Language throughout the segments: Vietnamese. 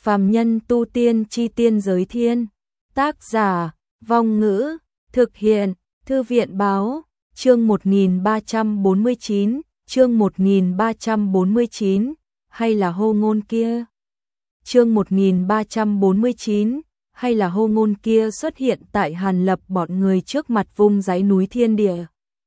Phàm nhân tu tiên chi tiên giới thiên. Tác giả, Vong Ngữ, thực hiện, Thư viện báo, chương 1349, chương 1349, hay là hô ngôn kia. Chương 1349, hay là hô ngôn kia xuất hiện tại Hàn Lập bọn người trước mặt vùng dãy núi thiên địa.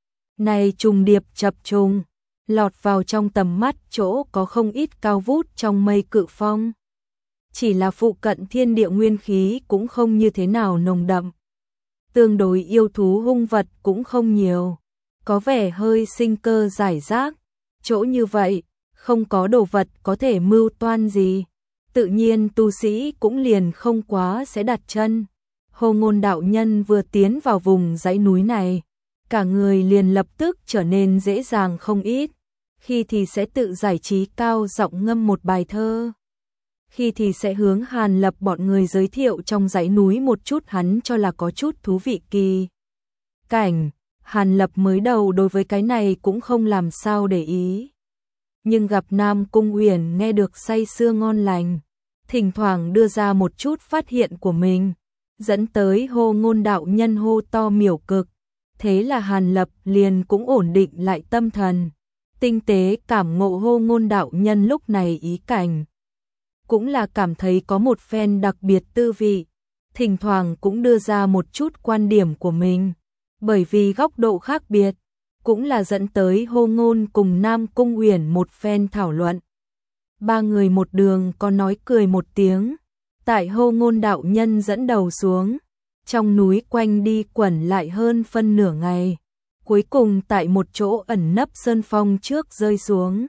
Này trùng điệp chập trùng, lọt vào trong tầm mắt chỗ có không ít cao vút trong mây cự phong. Chỉ là phụ cận thiên địa nguyên khí cũng không như thế nào nồng đậm. Tương đối yêu thú hung vật cũng không nhiều, có vẻ hơi sinh cơ giải rác. Chỗ như vậy, không có đồ vật có thể mưu toan gì. Tự nhiên tu sĩ cũng liền không quá sẽ đặt chân. Hồ Ngôn đạo nhân vừa tiến vào vùng dãy núi này, cả người liền lập tức trở nên dễ dàng không ít. Khi thì sẽ tự giải trí cao giọng ngâm một bài thơ, khi thì sẽ hướng Hàn Lập bọn người giới thiệu trong dãy núi một chút hắn cho là có chút thú vị kỳ cảnh. Hàn Lập mới đầu đối với cái này cũng không làm sao để ý, nhưng gặp Nam Cung Uyển nghe được say sưa ngon lành, thỉnh thoảng đưa ra một chút phát hiện của mình, dẫn tới Hồ Ngôn đạo nhân hô to miểu cực. Thế là Hàn Lập liền cũng ổn định lại tâm thần, tinh tế cảm ngộ Hồ Ngôn đạo nhân lúc này ý cảnh. Cũng là cảm thấy có một phen đặc biệt tư vị, thỉnh thoảng cũng đưa ra một chút quan điểm của mình, bởi vì góc độ khác biệt, cũng là dẫn tới Hồ Ngôn cùng Nam Cung Uyển một phen thảo luận. Ba người một đường có nói cười một tiếng, tại Hồ Ngôn đạo nhân dẫn đầu xuống, trong núi quanh đi quẩn lại hơn phân nửa ngày, cuối cùng tại một chỗ ẩn nấp sơn phong trước rơi xuống.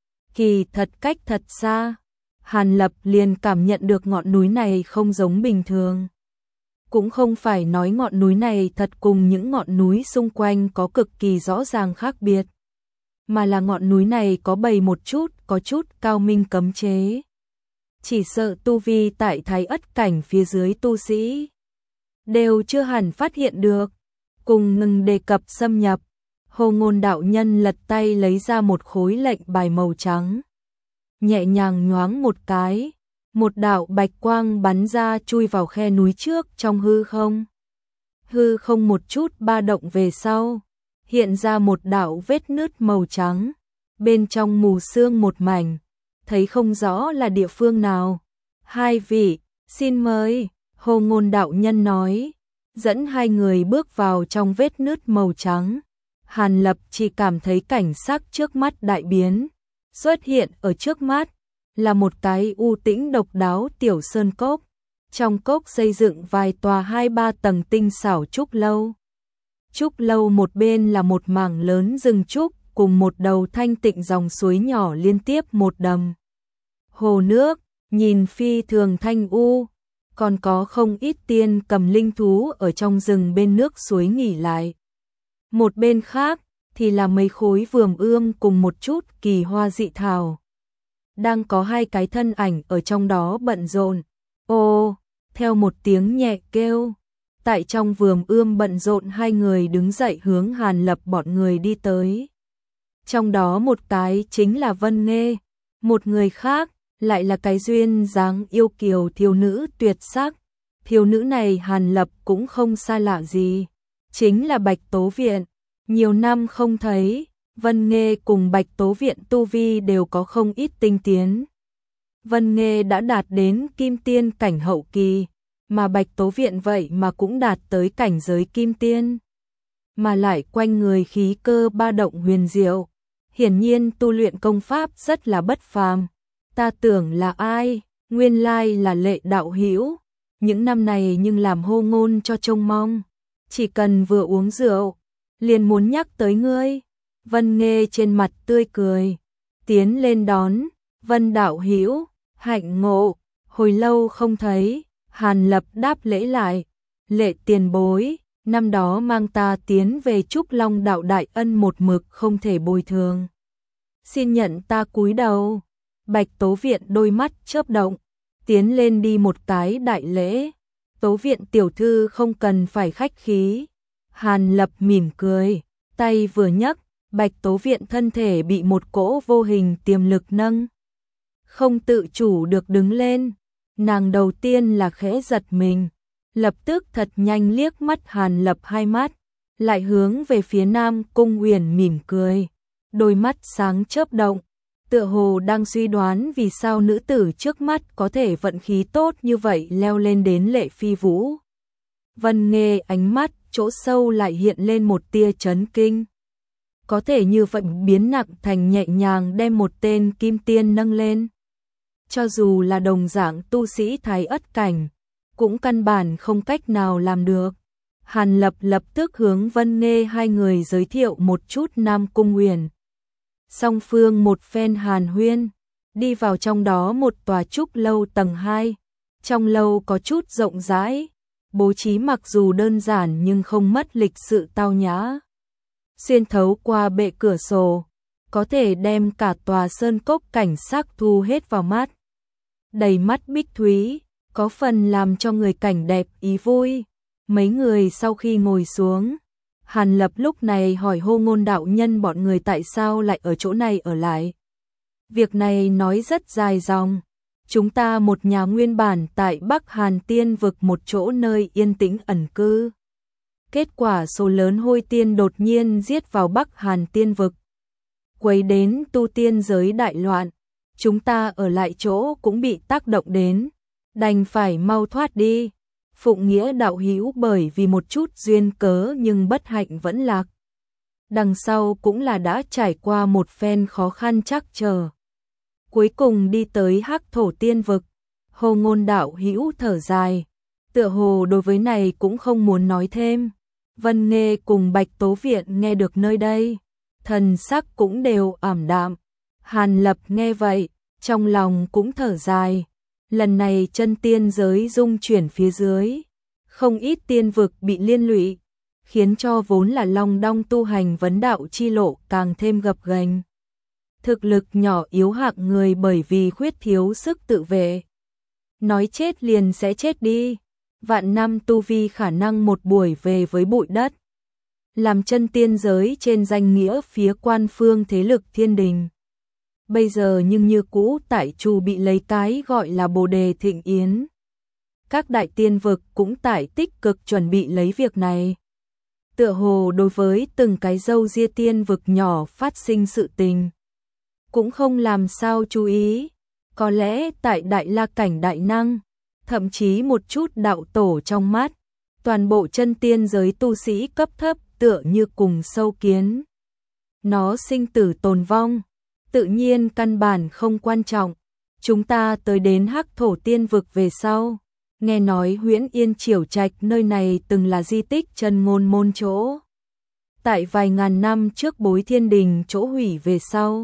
Kỳ thật cách thật xa, Hàn Lập liền cảm nhận được ngọn núi này không giống bình thường. Cũng không phải nói ngọn núi này thật cùng những ngọn núi xung quanh có cực kỳ rõ ràng khác biệt, mà là ngọn núi này có bày một chút, có chút cao minh cấm chế. Chỉ sợ tu vi tại Thái Ất cảnh phía dưới tu sĩ đều chưa hẳn phát hiện được. Cùng ngừng đề cập xâm nhập, Hồ Ngôn đạo nhân lật tay lấy ra một khối lệnh bài màu trắng, nhẹ nhàng nhoáng một cái, một đạo bạch quang bắn ra chui vào khe núi trước trong hư không. Hư không một chút ba động về sau, hiện ra một đạo vết nứt màu trắng, bên trong mù sương một mảnh, thấy không rõ là địa phương nào. Hai vị, xin mời, Hồ Ngôn đạo nhân nói, dẫn hai người bước vào trong vết nứt màu trắng. Hàn Lập chỉ cảm thấy cảnh sắc trước mắt đại biến, xuất hiện ở trước mắt là một cái u tĩnh độc đáo tiểu sơn cốc. Trong cốc xây dựng vài tòa 2-3 tầng tinh xảo trúc lâu. Trúc lâu một bên là một mảng lớn rừng trúc cùng một đầu thanh tịnh dòng suối nhỏ liên tiếp một đầm. Hồ nước, nhìn phi thường thanh u, còn có không ít tiên cầm linh thú ở trong rừng bên nước suối nghỉ lại. Một bên khác thì là mấy khối vườn ươm cùng một chút kỳ hoa dị thảo. Đang có hai cái thân ảnh ở trong đó bận rộn. Ô, theo một tiếng nhẹ kêu, tại trong vườn ươm bận rộn hai người đứng dậy hướng Hàn Lập bọn người đi tới. Trong đó một cái chính là Vân Nghê, một người khác lại là cái duyên dáng yêu kiều thiếu nữ tuyệt sắc. Thiếu nữ này Hàn Lập cũng không xa lạ gì, chính là Bạch Tố Viện. Nhiều năm không thấy, Vân Nghê cùng Bạch Tố Viện tu vi đều có không ít tinh tiến. Vân Nghê đã đạt đến kim tiên cảnh hậu kỳ, mà Bạch Tố Viện vậy mà cũng đạt tới cảnh giới kim tiên. Mà lại quanh người khí cơ ba động huyền diệu, hiển nhiên tu luyện công pháp rất là bất phàm. Ta tưởng là ai, nguyên lai là Lệ đạo hữu. Những năm này nhưng làm Hồ Ngôn cho trông mong, chỉ cần vừa uống rượu liền muốn nhắc tới ngươi. Vân Nghê trên mặt tươi cười, tiến lên đón, Vân đạo hữu, hạnh ngộ, hồi lâu không thấy. Hàn Lập đáp lễ lại, Lệ tiền bối, năm đó mang ta tiến về Trúc Long đạo đại ân một mực không thể bồi thường. Xin nhận ta cúi đầu. Bạch Tố Viện đôi mắt chớp động, tiến lên đi một cái đại lễ. Tố Viện tiểu thư không cần phải khách khí. Hàn Lập mỉm cười, tay vừa nhấc, Bạch Tố Viện thân thể bị một cỗ vô hình tiềm lực nâng, không tự chủ được đứng lên. Nàng đầu tiên là khẽ giật mình, lập tức thật nhanh liếc mắt Hàn Lập hai mắt, lại hướng về phía Nam Cung Uyển mỉm cười, đôi mắt sáng chớp động, tựa hồ đang suy đoán vì sao nữ tử trước mắt có thể vận khí tốt như vậy leo lên đến Lệ Phi Vũ. Vân Nghê ánh mắt chỗ sâu lại hiện lên một tia chấn kinh. Có thể như vậy biến nặng thành nhẹ nhàng đem một tên kim tiên nâng lên. Cho dù là đồng dạng tu sĩ thái ất cảnh, cũng căn bản không cách nào làm được. Hàn Lập lập tức hướng Vân Nghê hai người giới thiệu một chút Nam Cung Uyển. Song phương một phen hàn huyên, đi vào trong đó một tòa trúc lâu tầng 2. Trong lâu có chút rộng rãi, bố trí mặc dù đơn giản nhưng không mất lịch sự tao nhã. Xuyên thấu qua bệ cửa sổ, có thể đem cả tòa sơn cốc cảnh sắc thu hết vào mắt. Đầy mắt bích thúy, có phần làm cho người cảnh đẹp ý vui. Mấy người sau khi ngồi xuống, Hàn Lập lúc này hỏi Hô Ngôn đạo nhân bọn người tại sao lại ở chỗ này ở lại. Việc này nói rất dài dòng. Chúng ta một nhà nguyên bản tại Bắc Hàn Tiên vực một chỗ nơi yên tĩnh ẩn cư. Kết quả số lớn hôi tiên đột nhiên giết vào Bắc Hàn Tiên vực, quấy đến tu tiên giới đại loạn. Chúng ta ở lại chỗ cũng bị tác động đến, đành phải mau thoát đi. Phụng Nghĩa đạo hữu bởi vì một chút duyên cớ nhưng bất hạnh vẫn lạc. Đằng sau cũng là đã trải qua một phen khó khăn trắc trở. Cuối cùng đi tới Hắc Thổ Tiên vực. Hồ Ngôn đạo hữu thở dài, tựa hồ đối với này cũng không muốn nói thêm. Vân Nghê cùng Bạch Tố Viện nghe được nơi đây, thần sắc cũng đều ảm đạm. Hàn Lập nghe vậy, trong lòng cũng thở dài. Lần này chân tiên giới dung chuyển phía dưới, không ít tiên vực bị liên lụy, khiến cho vốn là long đong tu hành vấn đạo chi lộ càng thêm gập ghềnh. Thực lực nhỏ yếu hạng người bởi vì khuyết thiếu sức tự vệ, nói chết liền sẽ chết đi. Vạn năm tu vi khả năng một buổi về với bụi đất. Làm chân tiên giới trên danh nghĩa phía quan phương thế lực thiên đình. Bây giờ nhưng như cũ tại trù bị lấy cái gọi là Bồ Đề Thịnh Yến. Các đại tiên vực cũng tại tích cực chuẩn bị lấy việc này. Tựa hồ đối với từng cái dâu ria tiên vực nhỏ phát sinh sự tình, cũng không làm sao chú ý. Có lẽ tại Đại La cảnh đại năng, thậm chí một chút đạo tổ trong mắt, toàn bộ chân tiên giới tu sĩ cấp thấp tựa như cùng sâu kiến. Nó sinh tử tồn vong, tự nhiên căn bản không quan trọng. Chúng ta tới đến Hắc Thổ Tiên vực về sau, nghe nói Huyễn Yên Triều Trạch nơi này từng là di tích chân ngôn môn chỗ. Tại vài ngàn năm trước Bối Thiên Đình chỗ hủy về sau,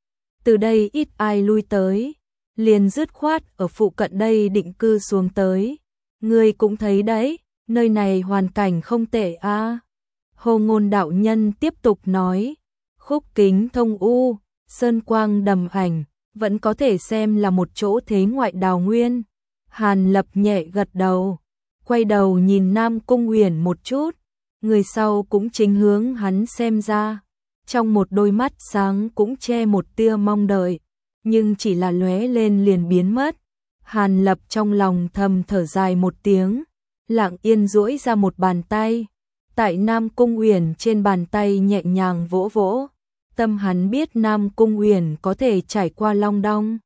từ đây ít ai lui tới, liền dứt khoát ở phụ cận đây định cư xuống tới. Ngươi cũng thấy đấy, nơi này hoàn cảnh không tệ a. Hồ Ngôn đạo nhân tiếp tục nói, khúc kính thông u, sơn quang đầm ảnh, vẫn có thể xem là một chỗ thế ngoại đào nguyên. Hàn Lập nhẹ gật đầu, quay đầu nhìn Nam Cung Uyển một chút, người sau cũng chính hướng hắn xem ra, trong một đôi mắt sáng cũng che một tia mong đợi, nhưng chỉ là lóe lên liền biến mất. Hàn Lập trong lòng thầm thở dài một tiếng, lặng yên duỗi ra một bàn tay, tại Nam Cung Uyển trên bàn tay nhẹ nhàng vỗ vỗ. Tâm hắn biết Nam Cung Uyển có thể trải qua long đong,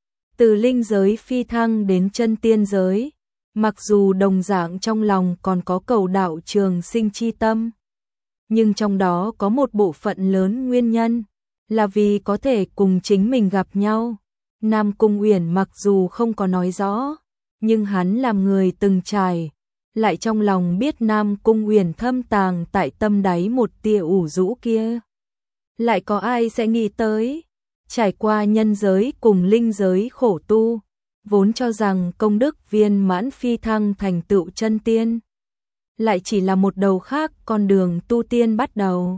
từ linh giới phi thăng đến chân tiên giới, mặc dù đồng dạng trong lòng còn có cầu đạo trường sinh chi tâm, nhưng trong đó có một bộ phận lớn nguyên nhân là vì có thể cùng chính mình gặp nhau. Nam Cung Uyển mặc dù không có nói rõ, nhưng hắn làm người từng trải, lại trong lòng biết Nam Cung Uyển thâm tàng tại tâm đáy một tia ủ rũ kia. Lại có ai sẽ nghĩ tới, trải qua nhân giới cùng linh giới khổ tu, vốn cho rằng công đức viên mãn phi thăng thành tựu chân tiên, lại chỉ là một đầu khác con đường tu tiên bắt đầu.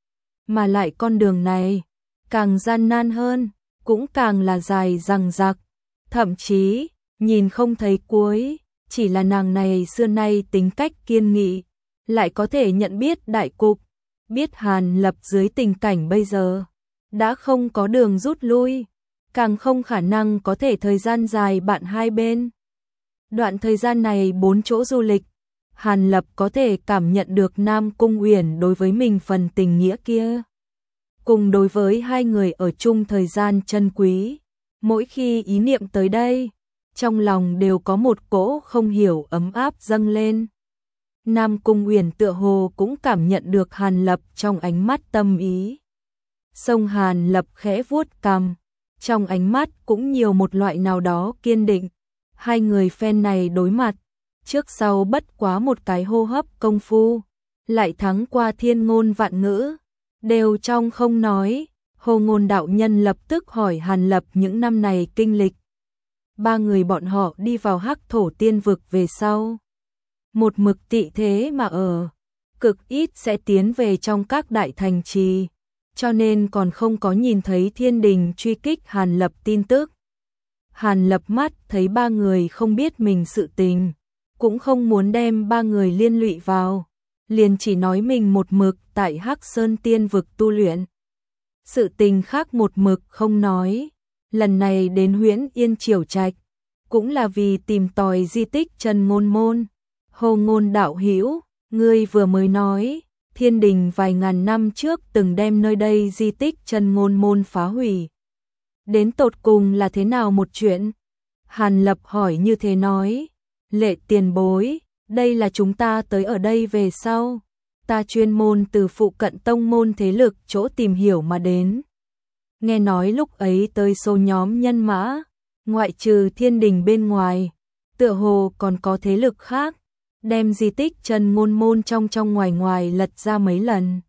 Mà lại con đường này, càng gian nan hơn, cũng càng là dài dằng dặc, thậm chí, nhìn không thấy cuối, chỉ là nàng này xưa nay tính cách kiên nghị, lại có thể nhận biết đại cục, biết Hàn Lập dưới tình cảnh bây giờ, đã không có đường rút lui, càng không khả năng có thể thời gian dài bạn hai bên, Đoạn thời gian này 4 chỗ du lịch, Hàn Lập có thể cảm nhận được Nam Cung Uyển đối với mình phần tình nghĩa kia. Cùng đối với hai người ở chung thời gian chân quý, mỗi khi ý niệm tới đây, trong lòng đều có một cỗ không hiểu ấm áp dâng lên. Nam Cung Uyển tựa hồ cũng cảm nhận được Hàn Lập trong ánh mắt tâm ý. Song Hàn Lập khẽ vuốt cằm, trong ánh mắt cũng nhiều một loại nào đó kiên định. Hai người phen này đối mặt, trước sau bất quá một cái hô hấp công phu, lại thắng qua thiên ngôn vạn ngữ, đều trong không nói. Hồ Ngôn đạo nhân lập tức hỏi Hàn Lập những năm này kinh lịch. Ba người bọn họ đi vào Hắc Thổ Tiên Vực về sau, một mực tị thế mà ở, cực ít sẽ tiến về trong các đại thành trì, cho nên còn không có nhìn thấy thiên đình truy kích Hàn Lập tin tức. Hàn Lập mắt thấy ba người không biết mình sự tình, cũng không muốn đem ba người liên lụy vào, liền chỉ nói mình một mực tại Hắc Sơn Tiên Vực tu luyện. Sự tình khác một mực không nói. Lần này đến Huyễn Yên Triều Trạch, cũng là vì tìm tòi di tích Chân Ngôn Môn. Hồ Ngôn đạo hữu, ngươi vừa mới nói, thiên đình vài ngàn năm trước từng đem nơi đây di tích Chân Ngôn Môn phá hủy. Đến tột cùng là thế nào một chuyện? Hàn Lập hỏi như thế nói, Lệ tiền bối, đây là chúng ta tới ở đây về sau. Ta chuyên môn từ phụ cận tông môn thế lực chỗ tìm hiểu mà đến. Nghe nói lúc ấy tới số nhóm nhân mã, ngoại trừ thiên đình bên ngoài, tựa hồ còn có thế lực khác, đem di tích Chân Ngôn Môn trong ngoài ngoài lật ra mấy lần.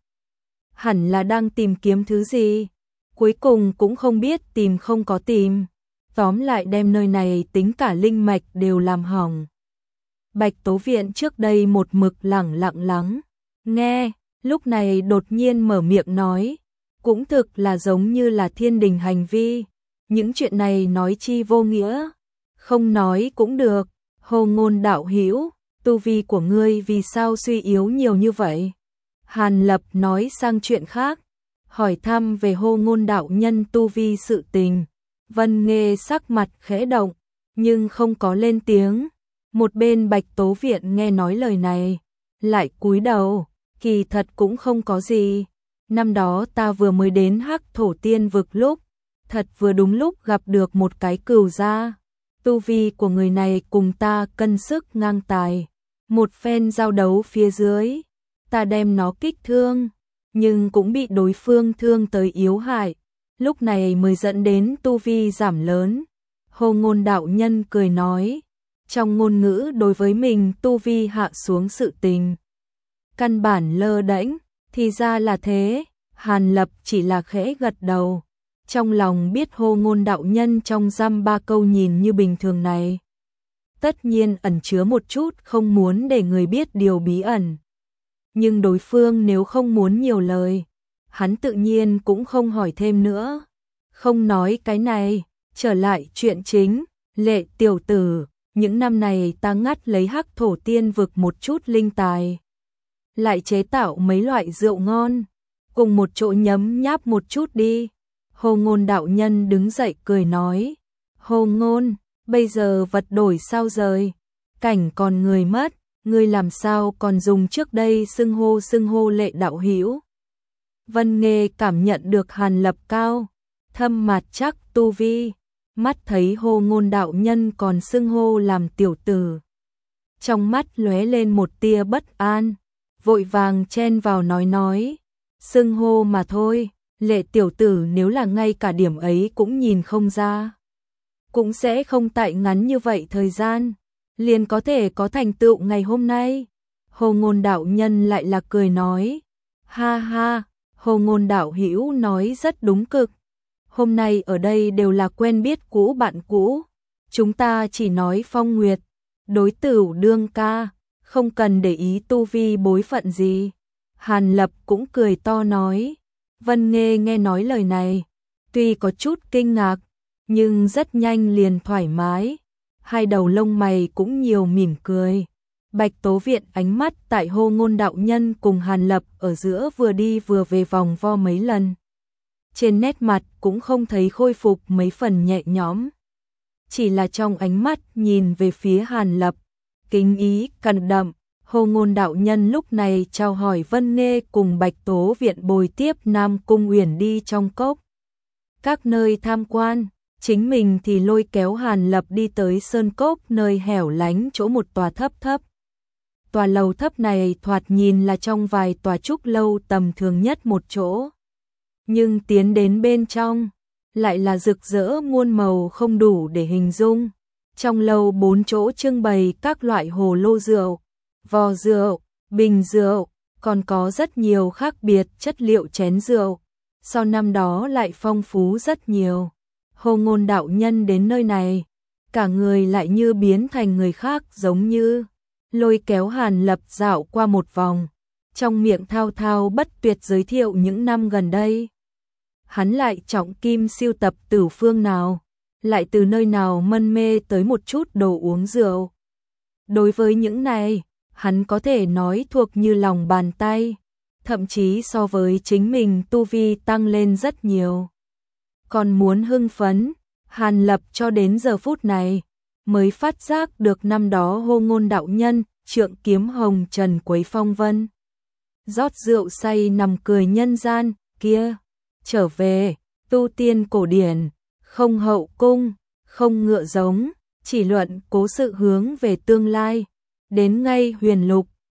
Hẳn là đang tìm kiếm thứ gì, cuối cùng cũng không biết tìm không có tìm, tóm lại đem nơi này tính cả linh mạch đều làm hỏng. Bạch Tố Viện trước đây một mực lẳng lặng lắng nghe, lúc này đột nhiên mở miệng nói, cũng thực là giống như là thiên đình hành vi, những chuyện này nói chi vô nghĩa, không nói cũng được. Hồ Ngôn đạo hữu, tu vi của ngươi vì sao suy yếu nhiều như vậy? Hàn Lập nói sang chuyện khác, hỏi thăm về Hồ Ngôn đạo nhân tu vi sự tình. Vân Nghê sắc mặt khẽ động, nhưng không có lên tiếng. Một bên Bạch Tố Viện nghe nói lời này, lại cúi đầu, kỳ thật cũng không có gì. Năm đó ta vừa mới đến Hắc Thổ Tiên Vực lúc, thật vừa đúng lúc gặp được một cái cừu gia. Tu vi của người này cùng ta cân sức ngang tài. Một phen giao đấu phía dưới, ta đem nó kích thương, nhưng cũng bị đối phương thương tới yếu hại. Lúc này mới dẫn đến tu vi giảm lớn. Hồ Ngôn đạo nhân cười nói, trong ngôn ngữ đối với mình tu vi hạ xuống sự tình. Căn bản lơ đễnh, thì ra là thế. Hàn Lập chỉ là khẽ gật đầu, trong lòng biết Hồ Ngôn đạo nhân trong dăm ba câu nhìn như bình thường này, tất nhiên ẩn chứa một chút không muốn để người biết điều bí ẩn. Nhưng đối phương nếu không muốn nhiều lời, hắn tự nhiên cũng không hỏi thêm nữa. Không nói cái này, trở lại chuyện chính. Lệ tiểu tử, những năm này ta ngắt lấy Hắc Thổ Tiên Vực một chút linh tài, lại chế tạo mấy loại rượu ngon, cùng một chỗ nhấm nháp một chút đi. Hồ Ngôn đạo nhân đứng dậy cười nói, Hồ Ngôn, bây giờ vật đổi sao rời, cảnh còn người mất, ngươi làm sao còn dùng trước đây xưng hô Lệ đạo hữu. Vân Nghê cảm nhận được Hàn Lập cao thâm mặt chắc tu vi, mắt thấy Hồ Ngôn đạo nhân còn xưng hô làm tiểu tử, trong mắt lóe lên một tia bất an, vội vàng chen vào nói, xưng hô mà thôi. Lệ tiểu tử nếu là ngay cả điểm ấy cũng nhìn không ra, cũng sẽ không tại ngắn như vậy thời gian liền có thể có thành tựu ngày hôm nay. Hồ Ngôn đạo nhân lại là cười nói, ha ha, Hồ Ngôn đạo hữu nói rất đúng cực. Hôm nay ở đây đều là quen biết cũ bạn cũ, chúng ta chỉ nói phong nguyệt, đối tửu đương ca, không cần để ý tu vi bối phận gì. Hàn Lập cũng cười to nói. Vân Nghê nghe nói lời này, tuy có chút kinh ngạc, nhưng rất nhanh liền thoải mái, hai đầu lông mày cũng nhiều mỉm cười. Bạch Tố Viện ánh mắt tại Hồ Ngôn đạo nhân cùng Hàn Lập ở giữa vừa đi vừa về vòng vo mấy lần, trên nét mặt cũng không thấy khôi phục mấy phần nhẹ nhõm. chỉ là trong ánh mắt nhìn về phía Hàn Lập, kính ý cẩn đậm. Hồ Ngôn đạo nhân lúc này chào hỏi Vân Nghê cùng Bạch Tố Viện bồi tiếp Nam Cung Uyển đi trong cốc các nơi tham quan, chính mình thì lôi kéo Hàn Lập đi tới sơn cốc nơi hẻo lánh chỗ một tòa thấp. Tòa lầu thấp này thoạt nhìn là trong vài tòa trúc lâu tầm thường nhất một chỗ, nhưng tiến đến bên trong lại là rực rỡ muôn màu không đủ để hình dung. Trong lầu 4 chỗ trưng bày các loại hồ lô rượu, vò rượu, bình rượu, còn có rất nhiều khác biệt chất liệu chén rượu, so năm đó lại phong phú rất nhiều. Hồ Ngôn đạo nhân đến nơi này, cả người lại như biến thành người khác, giống như lôi kéo Hàn Lập dạo qua một vòng, trong miệng thao thao bất tuyệt giới thiệu những năm gần đây. Hắn lại trọng kim siêu tập từ phương nào, lại từ nơi nào mân mê tới một chút đồ uống rượu. Đối với những này, hắn có thể nói thuộc như lòng bàn tay, thậm chí so với chính mình tu vi tăng lên rất nhiều. Còn muốn hưng phấn, Hàn Lập cho đến giờ phút này mới phát giác được năm đó Hồ Ngôn đạo nhân trượng kiếm hồng trần quấy phong vân, rót rượu say nằm cười nhân gian kia, trở về, tu tiên cổ điển, không hậu cung, không ngựa giống, chỉ luận cố sự hướng về tương lai, đến ngay huyền lục,